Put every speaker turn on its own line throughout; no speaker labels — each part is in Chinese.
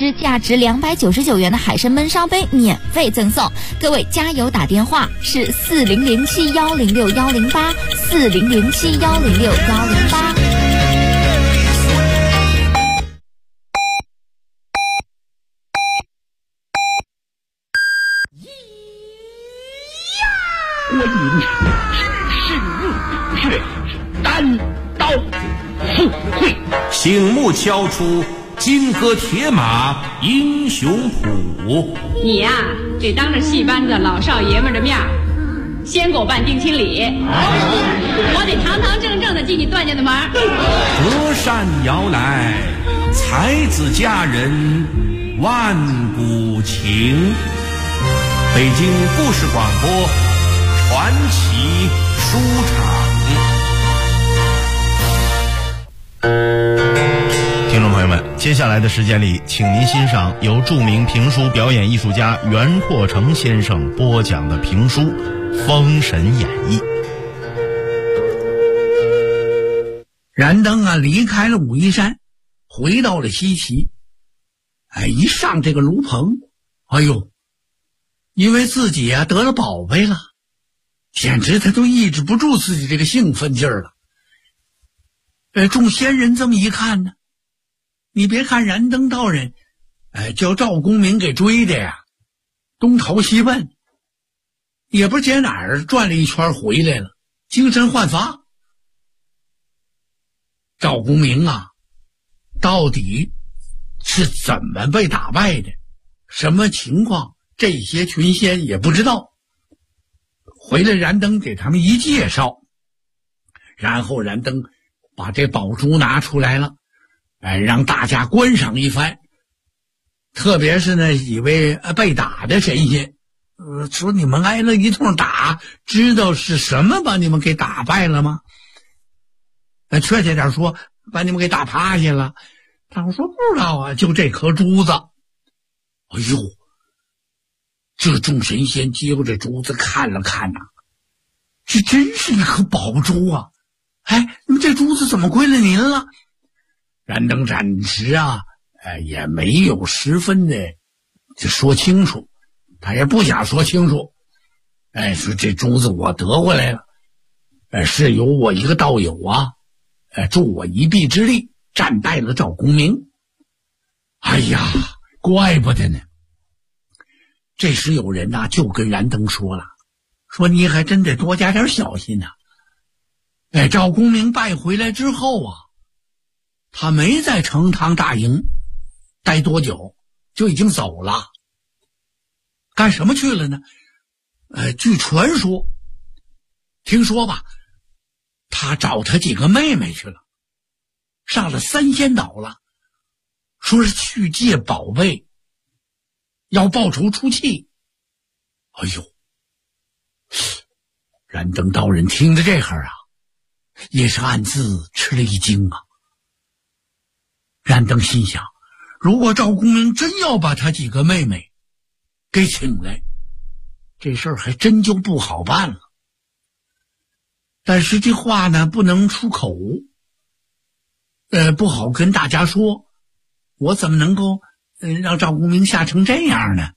只价值299元的海参焖烧杯免费赠送。各位加油打电话是4007106108，4007106108。
观音是日月单刀赴会，
醒目敲出金戈铁马英雄谱。
你呀，得当着戏班子老少爷们的面先给我办定亲礼，我得堂堂正正的进你段家的门。
隔山遥来，才子佳人万古情。北京故事广播传奇书场。
听众朋友们，接下来的时间里，请您欣赏由著名评书表演艺术家袁阔成先生播讲的评书《封神演义》。
燃灯啊，离开了武夷山，回到了西岐。一上这个炉棚，哎呦，因为自己啊得了宝贝了，简直他都抑制不住自己这个兴奋劲儿了。众仙人这么一看呢，你别看燃灯道人叫赵公明给追的呀，东逃西奔，也不知道哪儿转了一圈回来了，精神焕发。赵公明啊，到底是怎么被打败的，什么情况，这些群仙也不知道。回来燃灯给他们一介绍，然后燃灯把这宝珠拿出来了，让大家观赏一番。特别是那几位被打的神仙，说你们挨了一通打，知道是什么把你们给打败了吗？确切点说，把你们给打趴下了。大伙说不知道啊，就这颗珠子。哎呦，这众神仙接过这珠子看了看呐，这真是一颗宝珠啊！你们这珠子怎么归了您了？燃灯暂时啊，也没有十分的就说清楚，他也不想说清楚。说这珠子我得回来了，是由我一个道友啊，助我一臂之力，战败了赵公明。哎呀，怪不得呢。这时有人呐，就跟燃灯说了，说你还真得多加点小心呐。赵公明败回来之后啊，他没在成汤大营待多久，就已经走了。干什么去了呢？据传说，听说吧，他找他几个妹妹去了，上了三仙岛了，说是去借宝贝，要报仇出气。哎呦，燃灯道人听着这会儿啊，也是暗自吃了一惊啊。燃灯心想，如果赵公明真要把他几个妹妹给请来，这事儿还真就不好办了。但是这话呢不能出口，不好跟大家说，我怎么能够让赵公明吓成这样呢？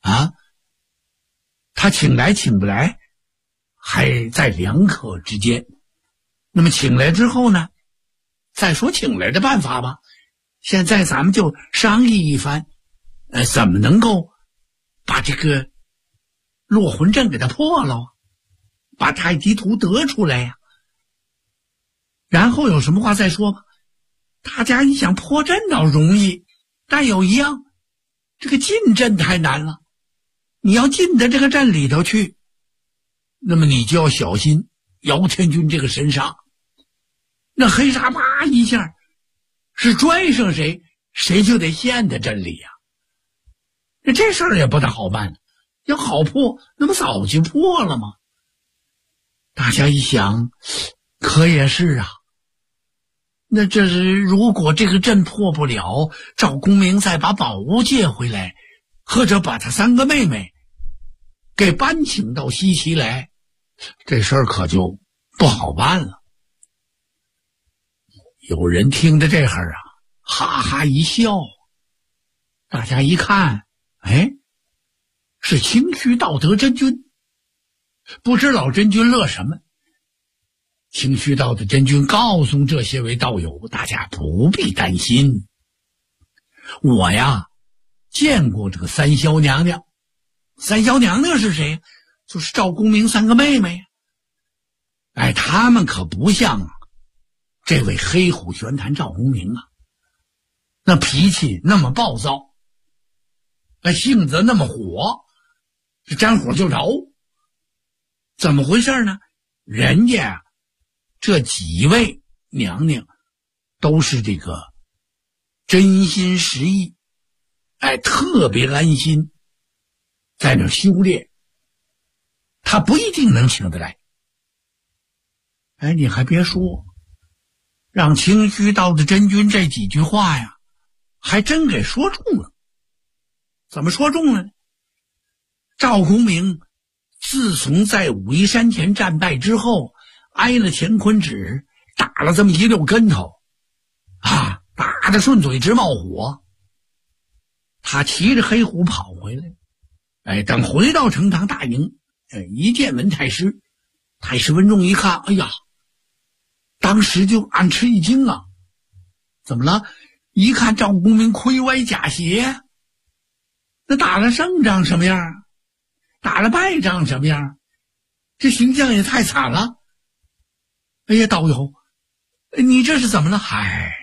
他请来请不来还在两可之间。那么请来之后呢，再说请来的办法吧。现在咱们就商议一番，怎么能够把这个落魂阵给他破了，把太极图得出来呀。然后有什么话再说吧。大家一想破阵倒容易，但有一样，这个进阵太难了。你要进到这个阵里头去，那么你就要小心姚天军这个神煞。那黑煞啪一下是拽上谁，谁就得陷在阵里呀。这事儿也不大好办，要好破，那么早就破了吗？大家一想，可也是啊。那这是如果这个阵破不了，赵公明再把宝物借回来，或者把他三个妹妹给搬请到西岐来，这事儿可就不好办了。有人听着这会儿啊，哈哈一笑， 大家一看，哎，是清虚道德真君。不知老真君乐什么？清虚道的真君告诉这些位道友，大家不必担心，我呀见过这个三霄娘娘。三霄娘娘是谁？就是赵公明三个妹妹。哎，他们可不像这位黑虎玄坛赵公明啊，那脾气那么暴躁，那性子那么火，这沾火就着。怎么回事呢？人家啊这几位娘娘都是这个真心实意，哎，特别安心在那修炼，他不一定能请得来。哎，你还别说，让清虚道的真君这几句话呀，还真给说中了。怎么说中了呢？赵公明自从在武夷山前战败之后，挨了乾坤指，打了这么一溜跟头啊，打得顺嘴直冒火。他骑着黑虎跑回来，哎，等回到成堂大营，一见文太师，太师文仲一看，哎呀，当时就暗吃一惊啊！怎么了？一看赵公明盔歪甲斜，那打了胜仗什么样？打了败仗什么样？这形象也太惨了。哎呀，道友，你这是怎么了？嗨，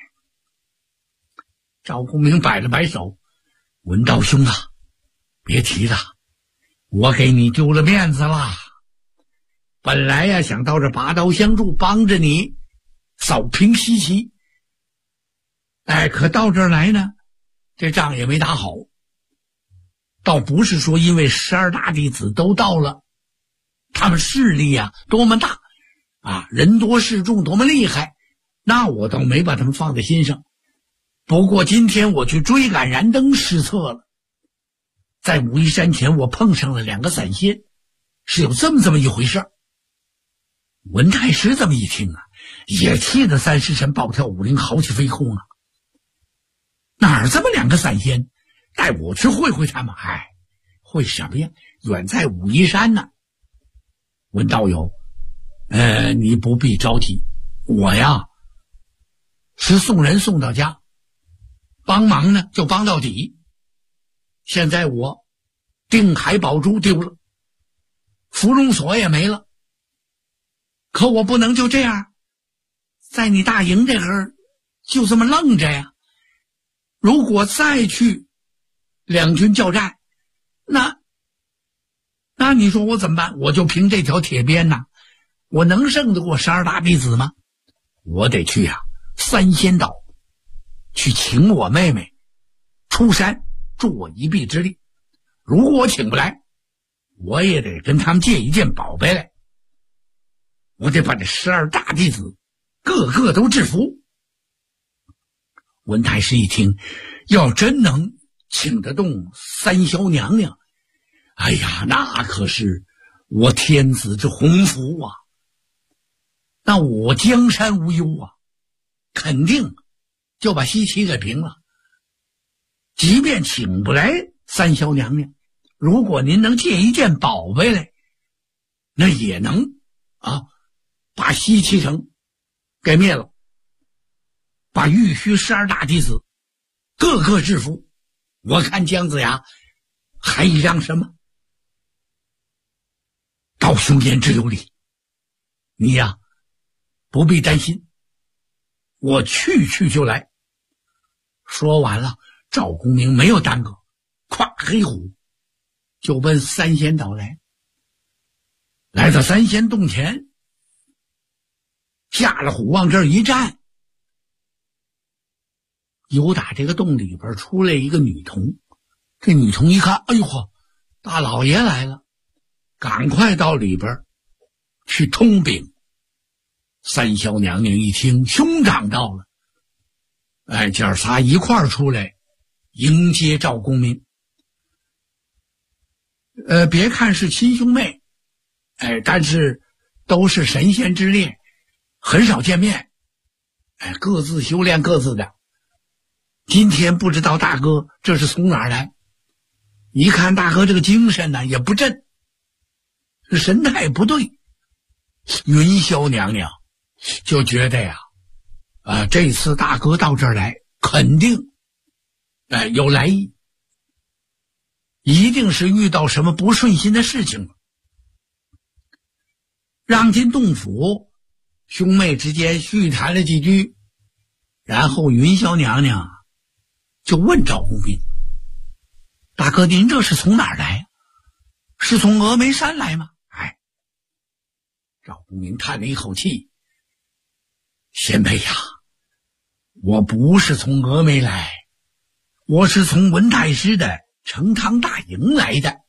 赵公明摆了摆手，文道兄啊，别提了，我给你丢了面子了。本来呀想到这拔刀相助，帮着你扫平西岐，哎，可到这儿来呢，这仗也没打好。倒不是说因为12大弟子都到了，他们势力啊多么大啊，人多势众多么厉害，那我倒没把他们放在心上。不过今天我去追赶燃灯失策了，在武夷山前我碰上了2个散仙，是有这么一回事。文太师这么一听啊，也气得三尸神暴跳武林，豪气飞空啊！哪儿这么2个散仙？带我去会会他们。哎，会什么呀？远在武夷山呢。文道友，你不必着急，我呀是送人送到家，帮忙呢就帮到底。现在我定海宝珠丢了，芙蓉锁也没了，可我不能就这样在你大营这儿就这么愣着呀。如果再去两军交战，那你说我怎么办？我就凭这条铁鞭呐，我能胜得过12大弟子吗？我得去啊三仙岛去请我妹妹出山助我一臂之力。如果我请不来，我也得跟他们借一件宝贝来，我得把这12大弟子个个都制服。文太师一听，要真能请得动三霄娘娘，哎呀，那可是我天子之鸿福啊，那我江山无忧啊，肯定就把西岐给平了。即便请不来三霄娘娘，如果您能借一件宝贝来，那也能把西岐城给灭了，把玉虚12大弟子个个制服。我看姜子牙还让什么？道兄言之有理，你呀不必担心，我去就来。说完了，赵公明没有耽搁，跨黑虎就奔三仙岛来。来到三仙洞前，下了虎往这儿一站，由打这个洞里边出来一个女童。这女童一看，哎呦呵，大老爷来了，赶快到里边去通禀。三霄娘娘一听，兄长到了，哎，姐儿仨一块儿出来迎接赵公明。别看是亲兄妹，哎，但是都是神仙之列，很少见面，哎，各自修炼各自的。 今天不知道大哥这是从哪儿来，一看大哥这个精神呢也不振，神态不对。云霄娘娘就觉得呀，这次大哥到这儿来肯定有来意，一定是遇到什么不顺心的事情了。让进洞府，兄妹之间叙谈了几句，然后云霄娘娘就问赵公明：大哥，您这是从哪儿来？是从峨眉山来吗？赵公明叹了一口气：贤妃呀，我不是从峨眉来，我是从文太师的成汤大营来的。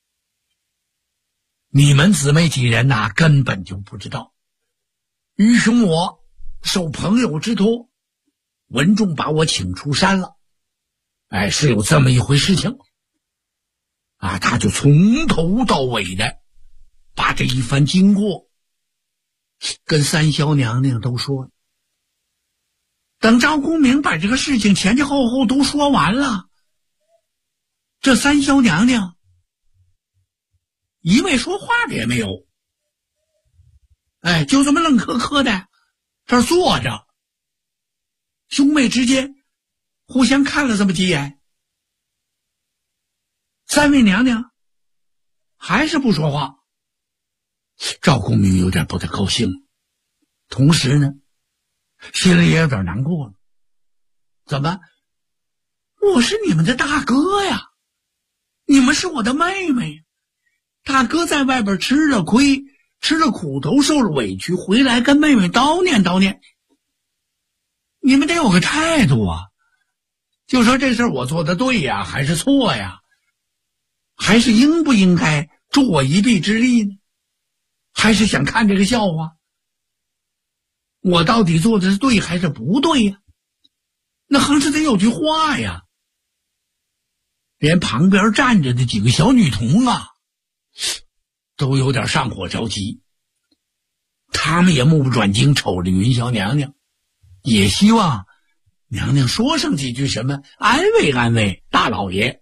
你们姊妹几人呐，根本就不知道。愚兄我受朋友之托，文仲把我请出山了。是有这么一回事情。他就从头到尾的把这一番经过跟三霄娘娘都说了。等赵公明把这个事情前前后后都说完了，这三霄娘娘一位说话的也没有，就这么愣磕磕的这儿坐着。兄妹之间互相看了这么几眼，三位娘娘还是不说话。赵公明有点不太高兴，同时呢心里也有点难过了。怎么，我是你们的大哥呀，你们是我的妹妹，大哥在外边吃了亏，吃了苦头，受了委屈，回来跟妹妹叨念叨念，你们得有个态度啊，就说这事我做的对呀还是错呀，还是应不应该助我一臂之力呢？还是想看这个笑话？我到底做的是对还是不对呀？那还是得有句话呀。连旁边站着的几个小女童都有点上火着急，他们也目不转睛瞅着云霄娘娘，也希望娘娘说上几句什么，安慰安慰大老爷。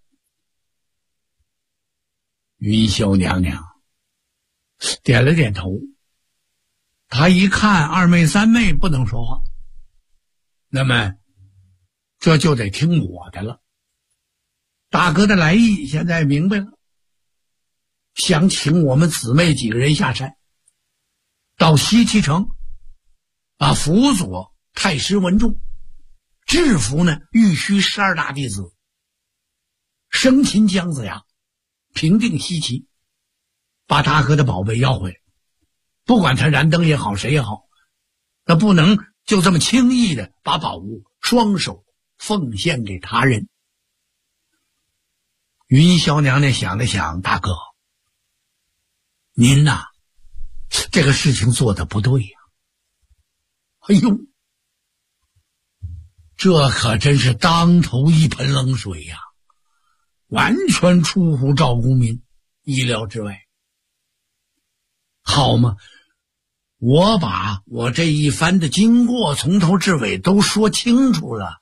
云霄娘娘点了点头，她一看二妹三妹不能说话，那么这就得听我的了。大哥的来意现在明白了，想请我们姊妹几个人下山，到西岐城辅佐太师文仲，制服呢玉虚12大弟子，生擒姜子牙，平定西岐，把大哥的宝贝要回来。不管他燃灯也好，谁也好，那不能就这么轻易的把宝物双手奉献给他人。云霄娘娘想了想，大哥，您呐，这个事情做得不对呀。哎呦，这可真是当头一盆冷水呀，完全出乎赵公明意料之外。好嘛，我把我这一番的经过从头至尾都说清楚了，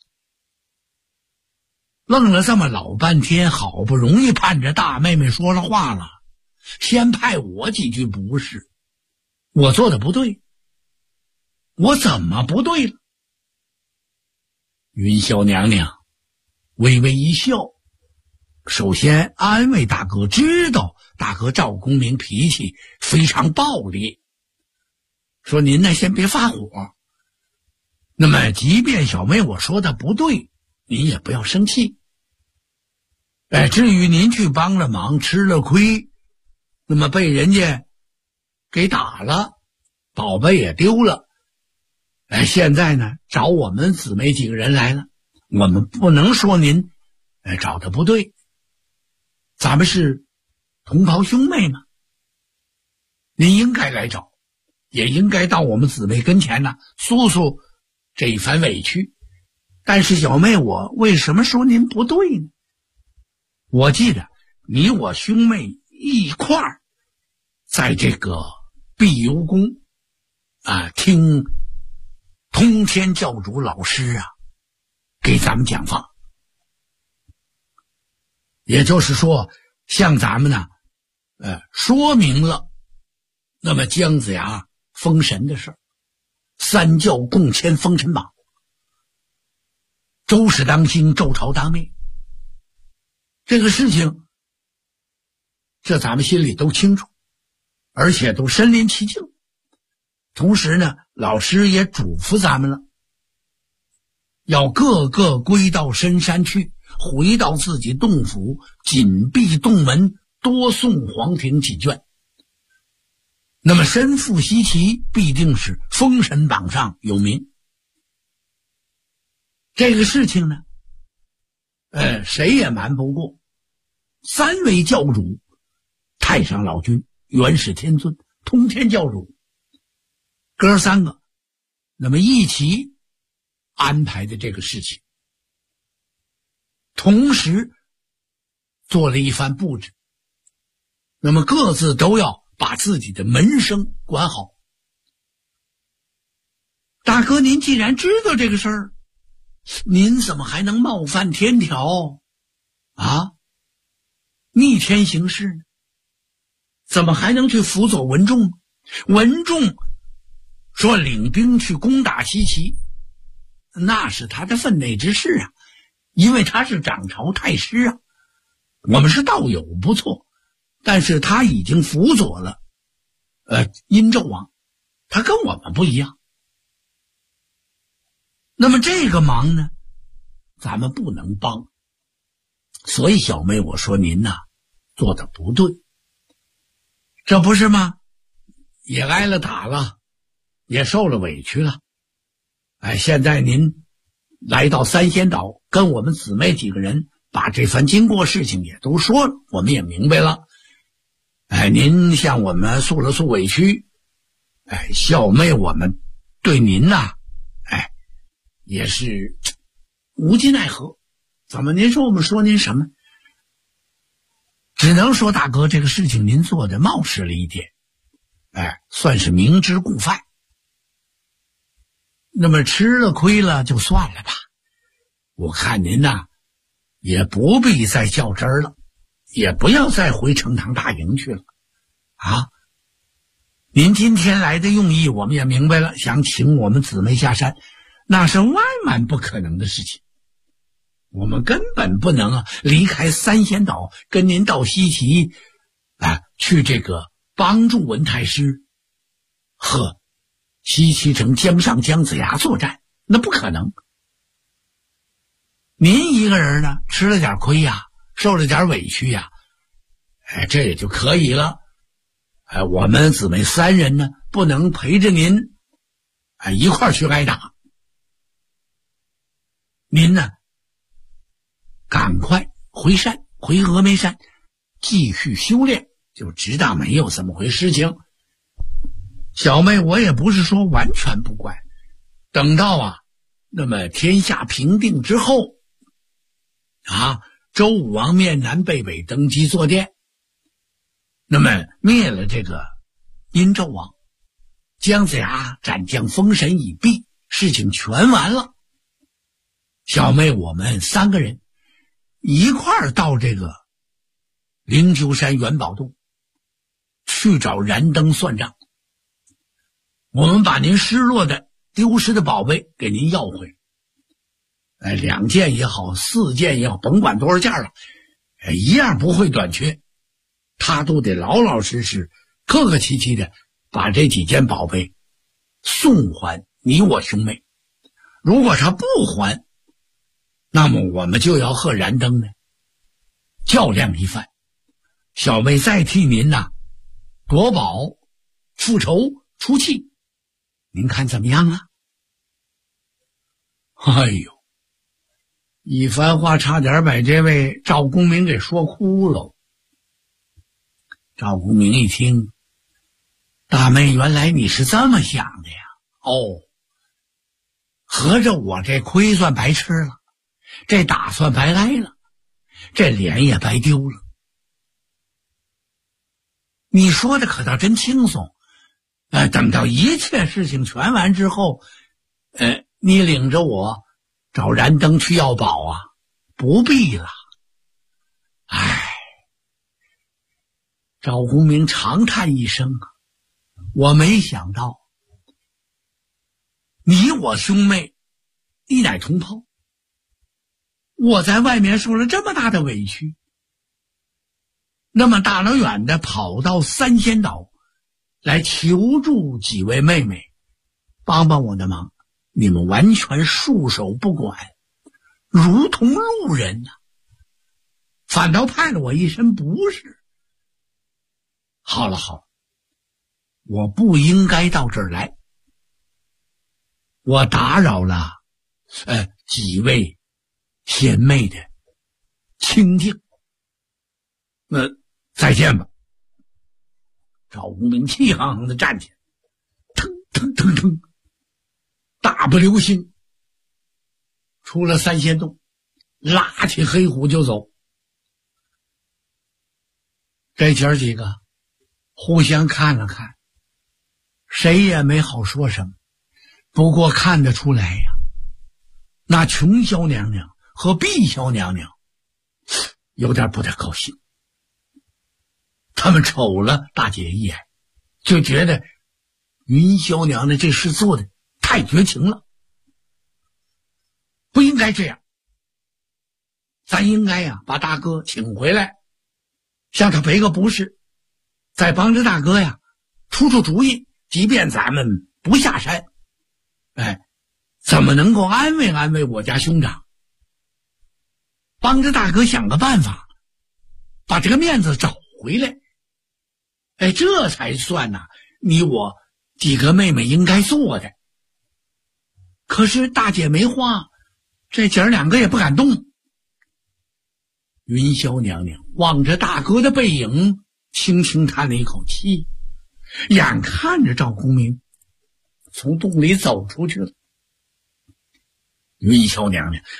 愣了这么老半天，好不容易盼着大妹妹说了话了，先派我几句不是，我做的不对，我怎么不对了？云霄娘娘微微一笑，首先安慰大哥，知道大哥赵公明脾气非常暴烈，说您呢先别发火，那么即便小妹我说的不对，您也不要生气。至于您去帮了忙吃了亏，那么被人家给打了，宝贝也丢了，现在呢找我们姊妹几个人来了，我们不能说您找的不对，咱们是同袍兄妹嘛，您应该来找，也应该到我们姊妹跟前呢诉诉这一番委屈。但是小妹我为什么说您不对呢？我记得你我兄妹一块儿在这个碧游宫听通天教主老师给咱们讲话， 也就是说，向咱们呢，说明了那么姜子牙封神的事儿，三教共签封神榜，周氏当兴，周朝当灭，这个事情，这咱们心里都清楚，而且都身临其境。同时呢，老师也嘱咐咱们了，要个个归到深山去，回到自己洞府，紧闭洞门，多诵黄庭几卷。那么身负西岐，必定是封神榜上有名。这个事情呢，谁也瞒不过三位教主，太上老君、元始天尊、通天教主，哥三个那么一起安排的这个事情，同时做了一番布置，那么各自都要把自己的门生管好。大哥，您既然知道这个事儿，您怎么还能冒犯天条啊，逆天行事呢？怎么还能去辅佐文仲？文仲说领兵去攻打西岐，那是他的分内之事啊，因为他是掌朝太师啊。我们是道友不错，但是他已经辅佐了殷纣王，他跟我们不一样。那么这个忙呢，咱们不能帮。所以小妹，我说您呐，做的不对，这不是吗？也挨了打了，也受了委屈了。现在您来到三仙岛，跟我们姊妹几个人把这番经过事情也都说了，我们也明白了。您向我们诉了诉委屈，小妹我们对您呐，也是无计奈何。怎么您说我们说您什么？只能说大哥，这个事情您做的冒失了一点，算是明知故犯。那么吃了亏了就算了吧，我看您呐，也不必再较真儿了，也不要再回成堂大营去了啊！您今天来的用意我们也明白了，想请我们姊妹下山，那是万万不可能的事情。我们根本不能离开三仙岛，跟您到西岐去这个帮助文太师和西岐城江上姜子牙作战，那不可能。您一个人呢，吃了点亏呀，受了点委屈呀，这也就可以了。我们姊妹三人呢，不能陪着您一块儿去挨打。您呢，赶快回山，回峨眉山继续修炼，就知道没有这么回事情。小妹，我也不是说完全不管，等到那么天下平定之后周武王面南背北登基坐殿，那么灭了这个殷纣王，姜子牙斩将封神已毕，事情全完了。小妹，我们三个人一块儿到这个灵鹫山元宝洞去找燃灯算账，我们把您失落的丢失的宝贝给您要回来，2件也好，4件也好，甭管多少件了，一样不会短缺，他都得老老实实客客气气的把这几件宝贝送还你我兄妹。如果他不还，那么我们就要和燃灯呢较量一番。小妹再替您夺宝复仇出气，您看怎么样啊？哎呦，一番话差点把这位赵公明给说哭了。赵公明一听，大妹，原来你是这么想的呀？合着我这亏算白吃了，这打算白挨了，这脸也白丢了。你说的可倒真轻松，等到一切事情全完之后，你领着我找燃灯去要宝不必了。 赵公明长叹一声啊，我没想到你我兄妹一乃同胞，我在外面受了这么大的委屈，那么大老远的跑到三仙岛来求助几位妹妹帮帮我的忙，你们完全束手不管，如同路人啊，反倒派了我一身不是。好了，我不应该到这儿来，我打扰了几位贤妹的倾听，再见吧。赵公明气昂昂的站起来，腾，大步流星出了三仙洞，拉起黑虎就走。这姐儿几个互相看了看，谁也没好说什么。不过看得出来呀，那琼霄娘娘和碧霄娘娘有点不太高兴。他们瞅了大姐一眼，就觉得云霄娘娘这事做的太绝情了，不应该这样。咱应该呀把大哥请回来，向他赔个不是，再帮着大哥呀出主意，即便咱们不下山，怎么能够安慰安慰我家兄长，帮着大哥想个办法把这个面子找回来，这才算呐你我几个妹妹应该做的。可是大姐没话，这姐儿两个也不敢动。云霄娘娘望着大哥的背影，轻轻叹了一口气，眼看着赵公明从洞里走出去了。云霄娘娘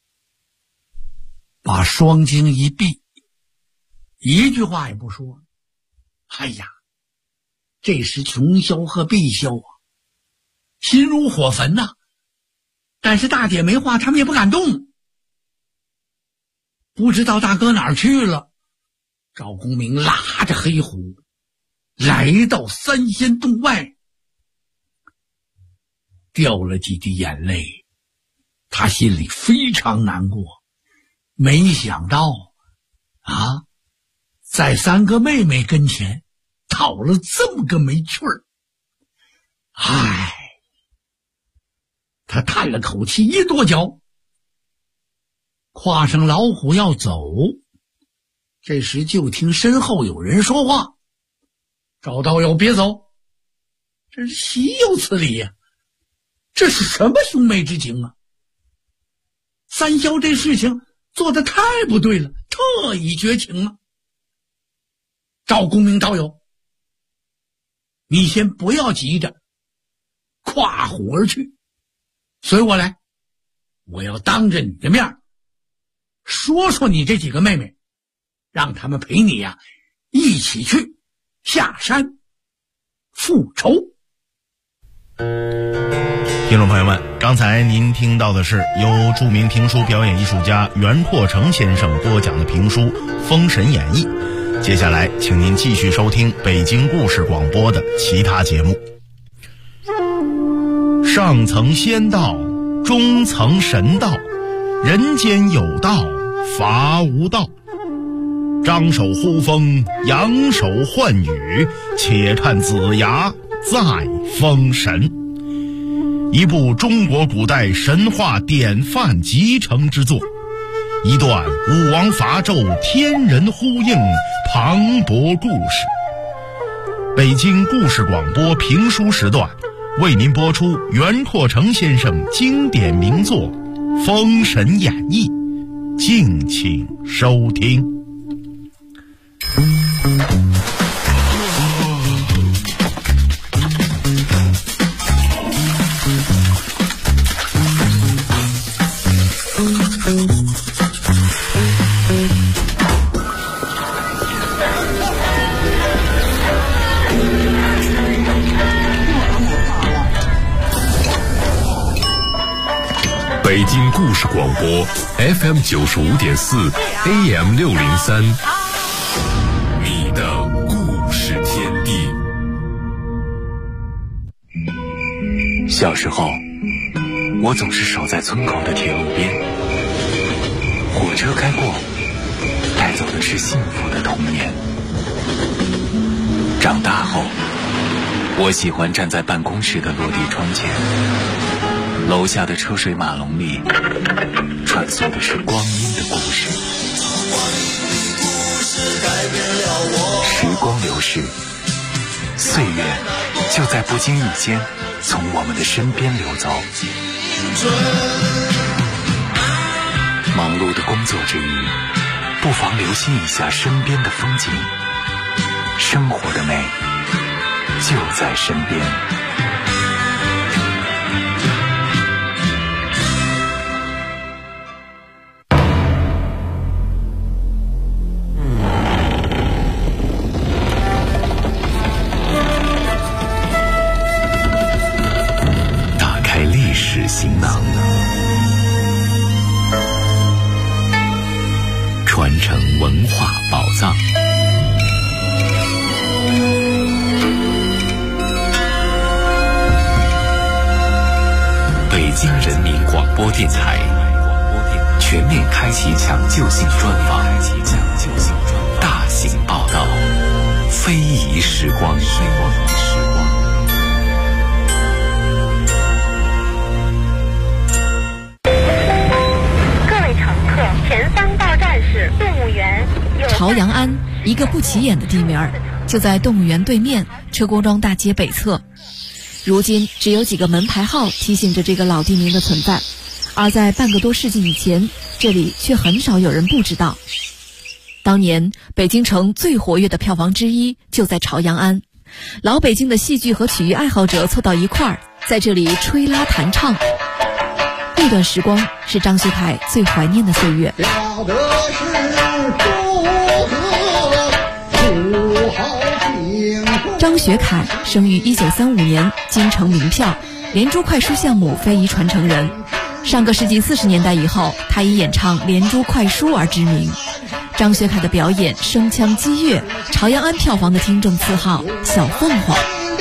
把双睛一闭，一句话也不说。哎呀，这时琼霄和碧霄啊，心如火焚呐，但是大姐没话，他们也不敢动。不知道大哥哪儿去了，赵公明拉着黑虎来到三仙洞外，掉了几滴眼泪，他心里非常难过。没想到啊，在三个妹妹跟前讨了这么个没趣儿。他叹了口气，一跺脚，跨上老虎要走。这时就听身后有人说话：“赵道友别走，这是岂有此理呀！这是什么兄妹之情啊？三霄这事情做得太不对了，特意绝情了。赵公明道友，你先不要急着跨虎而去，随我来，我要当着你的面说说你这几个妹妹，让他们陪你呀一起去下山复仇。”
听众朋友们，刚才您听到的是由著名评书表演艺术家袁阔成先生播讲的评书《封神演义》。接下来请您继续收听北京故事广播的其他节目。上层仙道，中层神道，人间有道，法无道。张手呼风，扬手唤雨，且看子牙在封神。一部中国古代神话典范集成之作，一段武王伐纣天人呼应磅礴故事。北京故事广播评书时段为您播出袁阔成先生经典名作《封神演义》，敬请收听。
北京故事广播 FM 95.4 AM 603，你的
小时候，我总是守在村口的铁路边，火车开过，带走的是幸福的童年。长大后，我喜欢站在办公室的落地窗前，楼下的车水马龙里穿梭的是光阴的故事。时光流逝，岁月就在不经意间从我们的身边流走。忙碌的工作之余，不妨留心一下身边的风景，生活的美就在身边。打开历史行囊，传承文化宝藏。北京人民广播电台全面开启抢救性专访，大型报道，非遗时光。
各位乘客，前方到站是动物园。
朝阳庵，一个不起眼的地名，就在动物园对面车公庄大街北侧。如今只有几个门牌号提醒着这个老地名的存在，而在半个多世纪以前，这里却很少有人不知道。当年北京城最活跃的票房之一就在朝阳庵，老北京的戏剧和曲艺爱好者凑到一块儿，在这里吹拉弹唱。那段时光是张学凯最怀念的岁月。张学凯生于1935年，京城名票，连珠快书项目非遗传承人。上个世纪40年代以后，他以演唱连珠快书而知名。张学凯的表演声腔激越，朝阳庵票房的听众赐号小凤凰。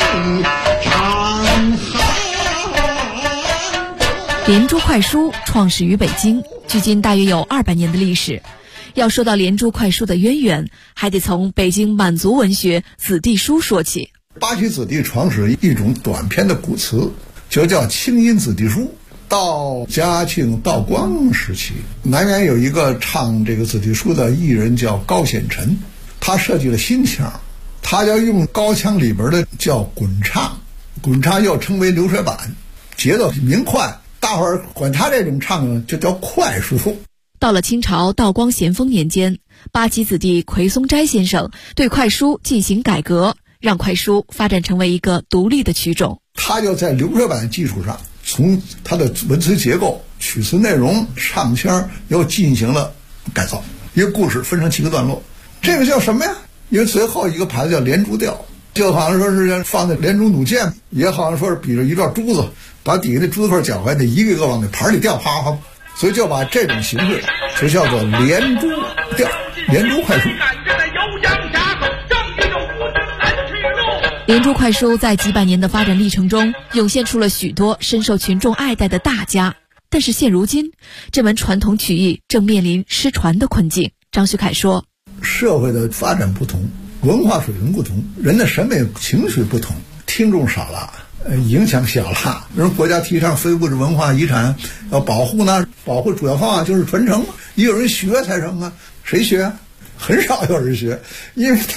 连珠快书创始于北京，距今大约有200年的历史。要说到连珠快书的渊源，还得从北京满族文学子弟书说起。
八旗子弟创始一种短篇的古词，就叫清音子弟书。到嘉庆、道光时期，南园有一个唱这个子弟书的艺人叫高显臣，他设计了新腔，他要用高腔里边的叫滚唱，滚唱又称为流水板，节奏明快，大伙儿管他这种唱就叫快书。
到了清朝道光咸丰年间，八旗子弟奎松斋先生对快书进行改革，让快书发展成为一个独立的曲种。
他就在流水板基础上，从他的文词结构、曲词内容、唱腔又进行了改造。一个故事分成7个段落，这个叫什么呀？因为最后一个牌子叫连珠调，就好像说是放在连珠弩箭，也好像说是比着一段珠子，把底下的珠子块搅开，得一个一个往那盘里掉，啪啪，所以就把这种形式就叫做连珠调、连珠快书。连珠
快书在几百年的发展历程中，涌现出了许多深受群众爱戴的大家。但是现如今，这门传统曲艺正面临失传的困境。张学凯说，
社会的发展不同，文化水平不同，人的审美情绪不同，听众少了，影响小了。人国家提倡非物质文化遗产要保护呢，保护主要方法就是传承，也有人学才成啊。谁学？很少有人学，因为